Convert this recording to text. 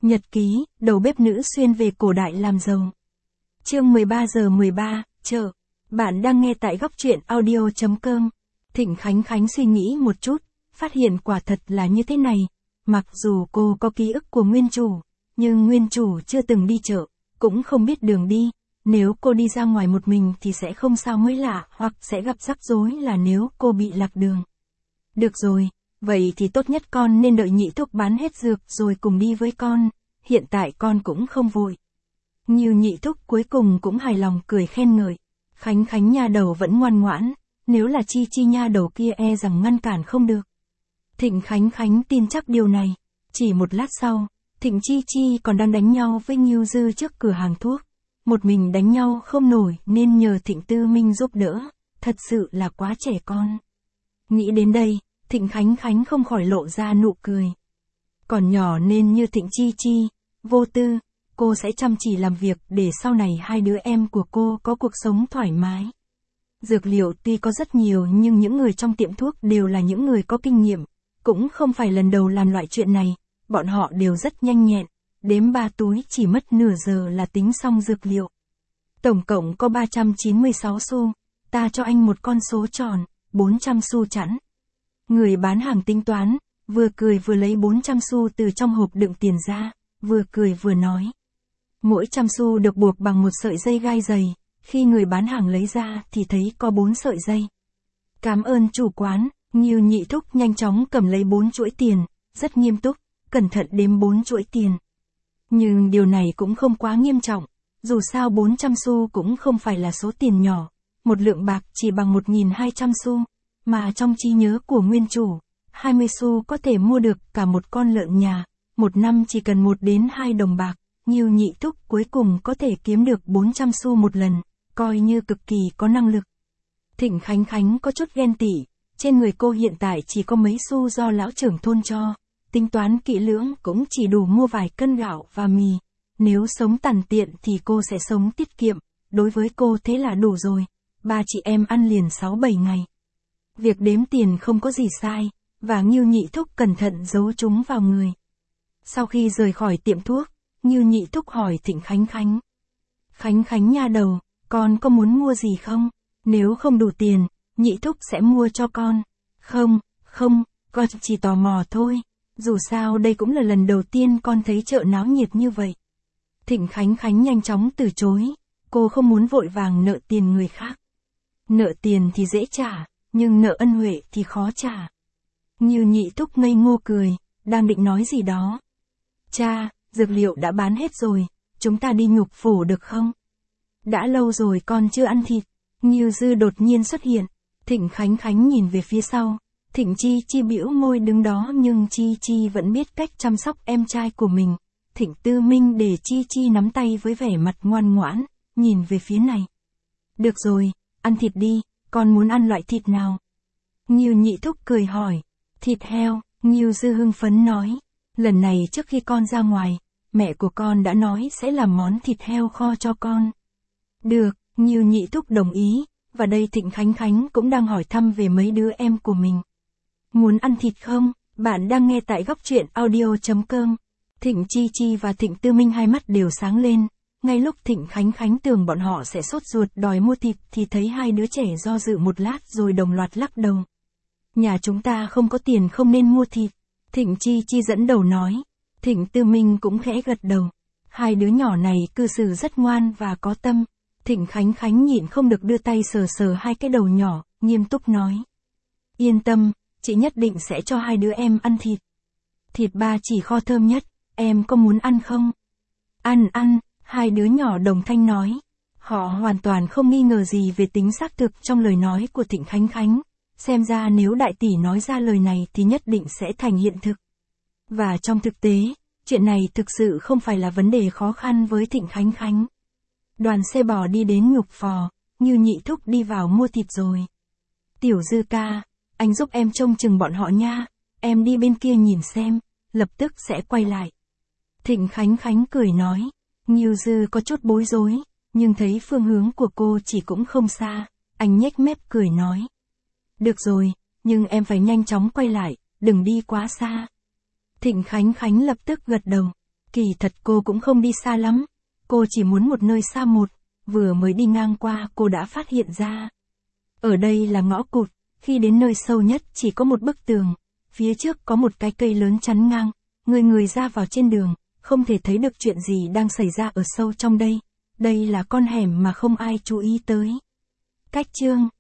Nhật ký, đầu bếp nữ xuyên về cổ đại làm giàu. Chương 13 giờ 13, chợ. Bạn đang nghe tại góc truyện audio.com. Thịnh Khánh Khánh suy nghĩ một chút, phát hiện quả thật là như thế này. Mặc dù cô có ký ức của nguyên chủ, nhưng nguyên chủ chưa từng đi chợ, cũng không biết đường đi. Nếu cô đi ra ngoài một mình thì sẽ không sao mới lạ, hoặc sẽ gặp rắc rối là nếu cô bị lạc đường. Được rồi, vậy thì tốt nhất con nên đợi nhị thúc bán hết dược rồi cùng đi với con, hiện tại con cũng không vội. Như nhị thúc cuối cùng cũng hài lòng cười khen ngợi. Khánh Khánh nha đầu vẫn ngoan ngoãn, nếu là Chi Chi nha đầu kia e rằng ngăn cản không được. Thịnh Khánh Khánh tin chắc điều này. Chỉ một lát sau, Thịnh Chi Chi còn đang đánh nhau với Ngưu Dư trước cửa hàng thuốc. Một mình đánh nhau không nổi nên nhờ Thịnh Tư Minh giúp đỡ, thật sự là quá trẻ con. Nghĩ đến đây, Thịnh Khánh Khánh không khỏi lộ ra nụ cười. Còn nhỏ nên như Thịnh Chi Chi, vô tư, cô sẽ chăm chỉ làm việc để sau này hai đứa em của cô có cuộc sống thoải mái. Dược liệu tuy có rất nhiều nhưng những người trong tiệm thuốc đều là những người có kinh nghiệm, cũng không phải lần đầu làm loại chuyện này, bọn họ đều rất nhanh nhẹn, đếm 3 túi chỉ mất nửa giờ là tính xong dược liệu. Tổng cộng có 396 xu, ta cho anh một con số tròn, 400 xu chẵn. Người bán hàng tính toán, vừa cười vừa lấy 400 xu từ trong hộp đựng tiền ra, vừa cười vừa nói. Mỗi trăm xu được buộc bằng một sợi dây gai dày, khi người bán hàng lấy ra thì thấy có 4 sợi dây. Cảm ơn chủ quán, Ngưu nhị thúc nhanh chóng cầm lấy 4 chuỗi tiền, rất nghiêm túc, cẩn thận đếm 4 chuỗi tiền. Nhưng điều này cũng không quá nghiêm trọng, dù sao 400 xu cũng không phải là số tiền nhỏ, một lượng bạc chỉ bằng 1.200 xu, mà trong trí nhớ của nguyên chủ, 20 xu có thể mua được cả một con lợn nhà, một năm chỉ cần 1 đến 2 đồng bạc, Ngưu nhị thúc cuối cùng có thể kiếm được 400 xu một lần, coi như cực kỳ có năng lực. Thịnh Khánh Khánh có chút ghen tị, trên người cô hiện tại chỉ có mấy xu do lão trưởng thôn cho, tính toán kỹ lưỡng cũng chỉ đủ mua vài cân gạo và mì, nếu sống tằn tiện thì cô sẽ sống tiết kiệm, đối với cô thế là đủ rồi, 3 chị em ăn liền 6-7 ngày. Việc đếm tiền không có gì sai, và Ngưu nhị thúc cẩn thận giấu chúng vào người. Sau khi rời khỏi tiệm thuốc, Ngưu nhị thúc hỏi Thịnh Khánh Khánh. Khánh Khánh nha đầu, con có muốn mua gì không? Nếu không đủ tiền, nhị thúc sẽ mua cho con. Không, con chỉ tò mò thôi. Dù sao đây cũng là lần đầu tiên con thấy chợ náo nhiệt như vậy. Thịnh Khánh Khánh nhanh chóng từ chối, cô không muốn vội vàng nợ tiền người khác. Nợ tiền thì dễ trả, nhưng nợ ân huệ thì khó trả. Ngưu nhị thúc ngây ngô cười, đang định nói gì đó. Cha, dược liệu đã bán hết rồi, chúng ta đi Nhục Phủ được không? Đã lâu rồi con chưa ăn thịt. Ngưu Dư đột nhiên xuất hiện, Thịnh Khánh Khánh nhìn về phía sau, Thịnh Chi Chi bĩu môi đứng đó nhưng Chi Chi vẫn biết cách chăm sóc em trai của mình. Thịnh Tư Minh để Chi Chi nắm tay với vẻ mặt ngoan ngoãn, nhìn về phía này. Được rồi, ăn thịt đi, con muốn ăn loại thịt nào? Ngưu nhị thúc cười hỏi. Thịt heo, Ngưu Dư hưng phấn nói. Lần này trước khi con ra ngoài, mẹ của con đã nói sẽ làm món thịt heo kho cho con. Được, Ngưu nhị thúc đồng ý, và đây Thịnh Khánh Khánh cũng đang hỏi thăm về mấy đứa em của mình. Muốn ăn thịt không? Bạn đang nghe tại góc truyện audio.com. Thịnh Chi Chi và Thịnh Tư Minh hai mắt đều sáng lên, ngay lúc Thịnh Khánh Khánh tưởng bọn họ sẽ sốt ruột đòi mua thịt thì thấy hai đứa trẻ do dự một lát rồi đồng loạt lắc đầu. Nhà chúng ta không có tiền không nên mua thịt. Thịnh Chi Chi dẫn đầu nói. Thịnh Tư Minh cũng khẽ gật đầu. Hai đứa nhỏ này cư xử rất ngoan và có tâm. Thịnh Khánh Khánh nhịn không được đưa tay sờ sờ hai cái đầu nhỏ, nghiêm túc nói. Yên tâm, chị nhất định sẽ cho hai đứa em ăn thịt. Thịt ba chỉ kho thơm nhất, em có muốn ăn không? Ăn, hai đứa nhỏ đồng thanh nói. Họ hoàn toàn không nghi ngờ gì về tính xác thực trong lời nói của Thịnh Khánh Khánh. Xem ra nếu đại tỷ nói ra lời này thì nhất định sẽ thành hiện thực. Và trong thực tế, chuyện này thực sự không phải là vấn đề khó khăn với Thịnh Khánh Khánh. Đoàn xe bò đi đến Nhục Phò, Ngưu nhị thúc đi vào mua thịt rồi. Tiểu Dư ca, anh giúp em trông chừng bọn họ nha, em đi bên kia nhìn xem, lập tức sẽ quay lại. Thịnh Khánh Khánh cười nói, Ngưu Dư có chút bối rối, nhưng thấy phương hướng của cô chỉ cũng không xa, anh nhếch mép cười nói. Được rồi, nhưng em phải nhanh chóng quay lại, đừng đi quá xa. Thịnh Khánh Khánh lập tức gật đầu. Kỳ thật cô cũng không đi xa lắm, cô chỉ muốn một nơi xa một, vừa mới đi ngang qua cô đã phát hiện ra. Ở đây là ngõ cụt, khi đến nơi sâu nhất chỉ có một bức tường, phía trước có một cái cây lớn chắn ngang, người ra vào trên đường, không thể thấy được chuyện gì đang xảy ra ở sâu trong đây. Đây là con hẻm mà không ai chú ý tới. Cách chương